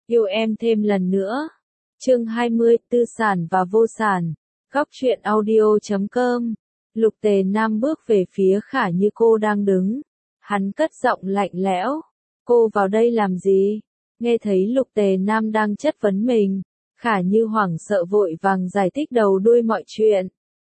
Yêu em thêm lần nữa. Chương 20, tư sản và vô sản. Góc truyện audio.com. Lục Tề Nam bước về phía Khả Như cô đang đứng. Hắn cất giọng lạnh lẽo. Cô vào đây làm gì? Nghe thấy Lục Tề Nam đang chất vấn mình. Khả Như hoảng sợ vội vàng giải thích đầu đuôi mọi chuyện.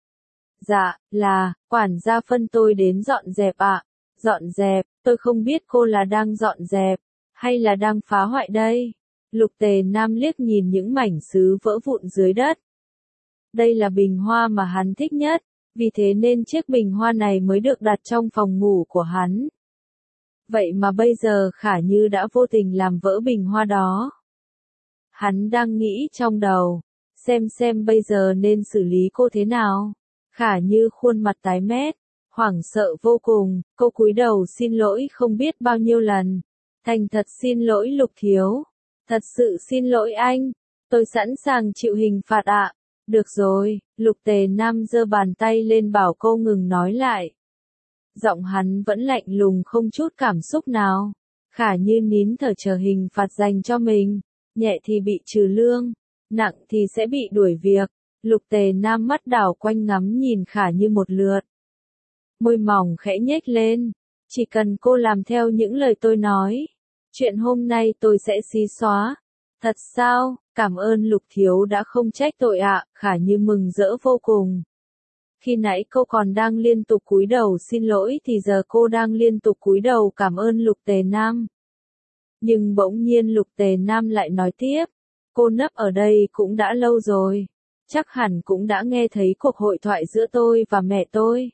Dạ, là, quản gia phân tôi đến dọn dẹp ạ. Dọn dẹp, tôi không biết cô là đang dọn dẹp, hay là đang phá hoại đây. Lục Tề Nam liếc nhìn những mảnh sứ vỡ vụn dưới đất. Đây là bình hoa mà hắn thích nhất, vì thế nên chiếc bình hoa này mới được đặt trong phòng ngủ của hắn. Vậy mà bây giờ Khả Như đã vô tình làm vỡ bình hoa đó. Hắn đang nghĩ trong đầu, xem bây giờ nên xử lý cô thế nào. Khả Như khuôn mặt tái mét, hoảng sợ vô cùng, cô cúi đầu xin lỗi không biết bao nhiêu lần. Thành thật xin lỗi Lục thiếu. Thật sự xin lỗi anh. Tôi sẵn sàng chịu hình phạt ạ. Được rồi, Lục Tề Nam giơ bàn tay lên bảo cô ngừng nói lại. Giọng hắn vẫn lạnh lùng không chút cảm xúc nào. Khả Như nín thở chờ hình phạt dành cho mình. Nhẹ thì bị trừ lương, nặng thì sẽ bị đuổi việc. Lục Tề Nam mắt đảo quanh ngắm nhìn Khả Như một lượt. Môi mỏng khẽ nhếch lên. Chỉ cần cô làm theo những lời tôi nói, chuyện hôm nay tôi sẽ xí xóa. Thật sao? Cảm ơn Lục thiếu đã không trách tội ạ. Khả Như mừng rỡ vô cùng. Khi nãy cô còn đang liên tục cúi đầu xin lỗi thì giờ cô đang liên tục cúi đầu cảm ơn Lục Tề Nam. Nhưng bỗng nhiên Lục Tề Nam lại nói tiếp. Cô nấp ở đây cũng đã lâu rồi. Chắc hẳn cũng đã nghe thấy cuộc hội thoại giữa tôi và mẹ tôi.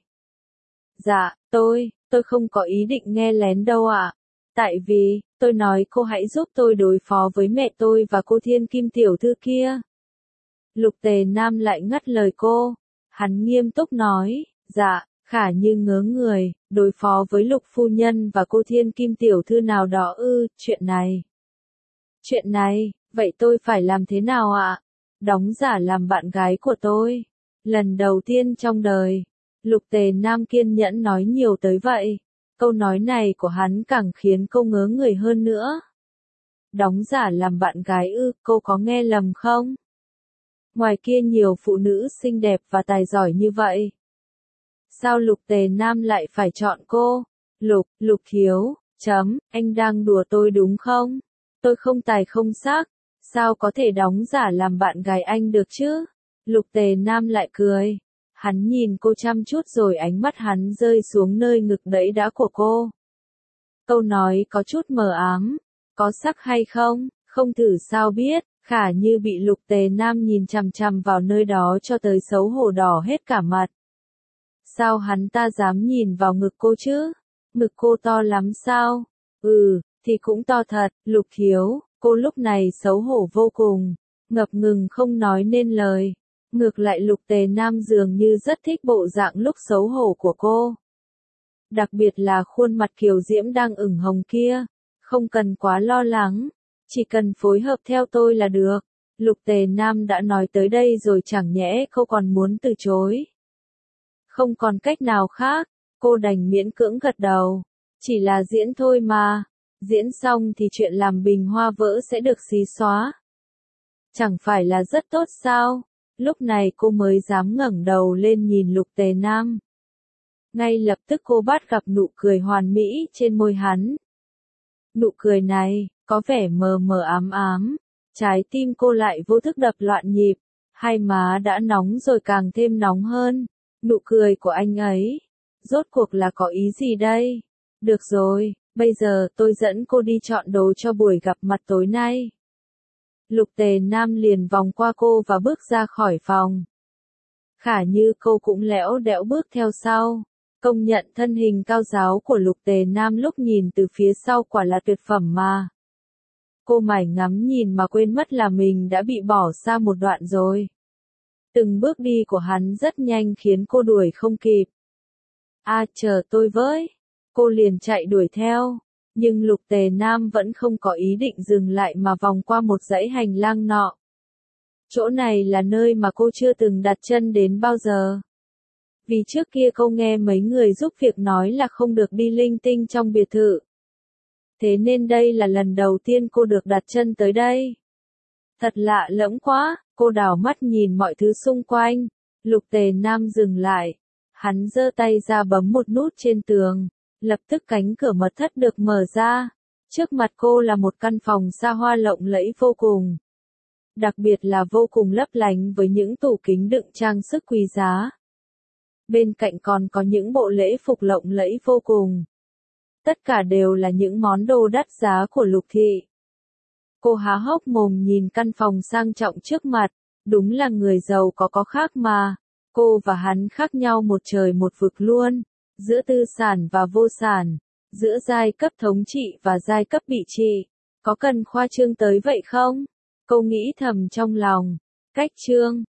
Dạ, tôi không có ý định nghe lén đâu ạ. Tại vì, tôi nói cô hãy giúp tôi đối phó với mẹ tôi và cô Thiên Kim tiểu thư kia. Lục Tề Nam lại ngắt lời cô. Hắn nghiêm túc nói, dạ. Khả Như ngớ người, đối phó với Lục phu nhân và cô Thiên Kim tiểu thư nào đó ư, chuyện này. Chuyện này, vậy tôi phải làm thế nào ạ? Đóng giả làm bạn gái của tôi. Lần đầu tiên trong đời. Lục Tề Nam kiên nhẫn nói nhiều tới vậy. Câu nói này của hắn càng khiến cô ngớ người hơn nữa. Đóng giả làm bạn gái ư, cô có nghe lầm không? Ngoài kia nhiều phụ nữ xinh đẹp và tài giỏi như vậy. Sao Lục Tề Nam lại phải chọn cô? Lục thiếu, anh đang đùa tôi đúng không? Tôi không tài không sắc, sao có thể đóng giả làm bạn gái anh được chứ? Lục Tề Nam lại cười. Hắn nhìn cô chăm chút rồi ánh mắt hắn rơi xuống nơi ngực đẫy đã của cô. Câu nói có chút mờ ám, có sắc hay không, không thử sao biết. Khả Như bị Lục Tề Nam nhìn chằm chằm vào nơi đó cho tới xấu hổ đỏ hết cả mặt. Sao hắn ta dám nhìn vào ngực cô chứ? Ngực cô to lắm sao? Thì cũng to thật. Lục thiếu, cô lúc này xấu hổ vô cùng, ngập ngừng không nói nên lời. Ngược lại Lục Tề Nam dường như rất thích bộ dạng lúc xấu hổ của cô. Đặc biệt là khuôn mặt kiều diễm đang ửng hồng kia. Không cần quá lo lắng, chỉ cần phối hợp theo tôi là được. Lục Tề Nam đã nói tới đây rồi chẳng nhẽ cô còn muốn từ chối. Không còn cách nào khác, cô đành miễn cưỡng gật đầu. Chỉ là diễn thôi mà. Diễn xong thì chuyện làm bình hoa vỡ sẽ được xí xóa. Chẳng phải là rất tốt sao? Lúc này cô mới dám ngẩng đầu lên nhìn Lục Tề Nam. Ngay lập tức cô bắt gặp nụ cười hoàn mỹ trên môi hắn. Nụ cười này, có vẻ mờ mờ ám ám. Trái tim cô lại vô thức đập loạn nhịp. Hai má đã nóng rồi càng thêm nóng hơn. Nụ cười của anh ấy. Rốt cuộc là có ý gì đây? Được rồi, bây giờ tôi dẫn cô đi chọn đồ cho buổi gặp mặt tối nay. Lục Tề Nam liền vòng qua cô và bước ra khỏi phòng. Khả Như cô cũng lẽo đẽo bước theo sau. Công nhận thân hình cao ráo của Lục Tề Nam lúc nhìn từ phía sau quả là tuyệt phẩm mà. Cô mải ngắm nhìn mà quên mất là mình đã bị bỏ xa một đoạn rồi. Từng bước đi của hắn rất nhanh khiến cô đuổi không kịp. Chờ tôi với. Cô liền chạy đuổi theo. Nhưng Lục Tề Nam vẫn không có ý định dừng lại mà vòng qua một dãy hành lang nọ. Chỗ này là nơi mà cô chưa từng đặt chân đến bao giờ. Vì trước kia cô nghe mấy người giúp việc nói là không được đi linh tinh trong biệt thự. Thế nên đây là lần đầu tiên cô được đặt chân tới đây. Thật lạ lẫm quá, cô đảo mắt nhìn mọi thứ xung quanh. Lục Tề Nam dừng lại. Hắn giơ tay ra bấm một nút trên tường. Lập tức cánh cửa mật thất được mở ra. Trước mặt cô là một căn phòng xa hoa lộng lẫy vô cùng. Đặc biệt là vô cùng lấp lánh với những tủ kính đựng trang sức quý giá. Bên cạnh còn có những bộ lễ phục lộng lẫy vô cùng. Tất cả đều là những món đồ đắt giá của Lục thị. Cô há hốc mồm nhìn căn phòng sang trọng trước mặt, đúng là người giàu có khác mà. Cô và hắn khác nhau một trời một vực luôn, giữa tư sản và vô sản, giữa giai cấp thống trị và giai cấp bị trị. Có cần khoa trương tới vậy không? Cô nghĩ thầm trong lòng. Cách chương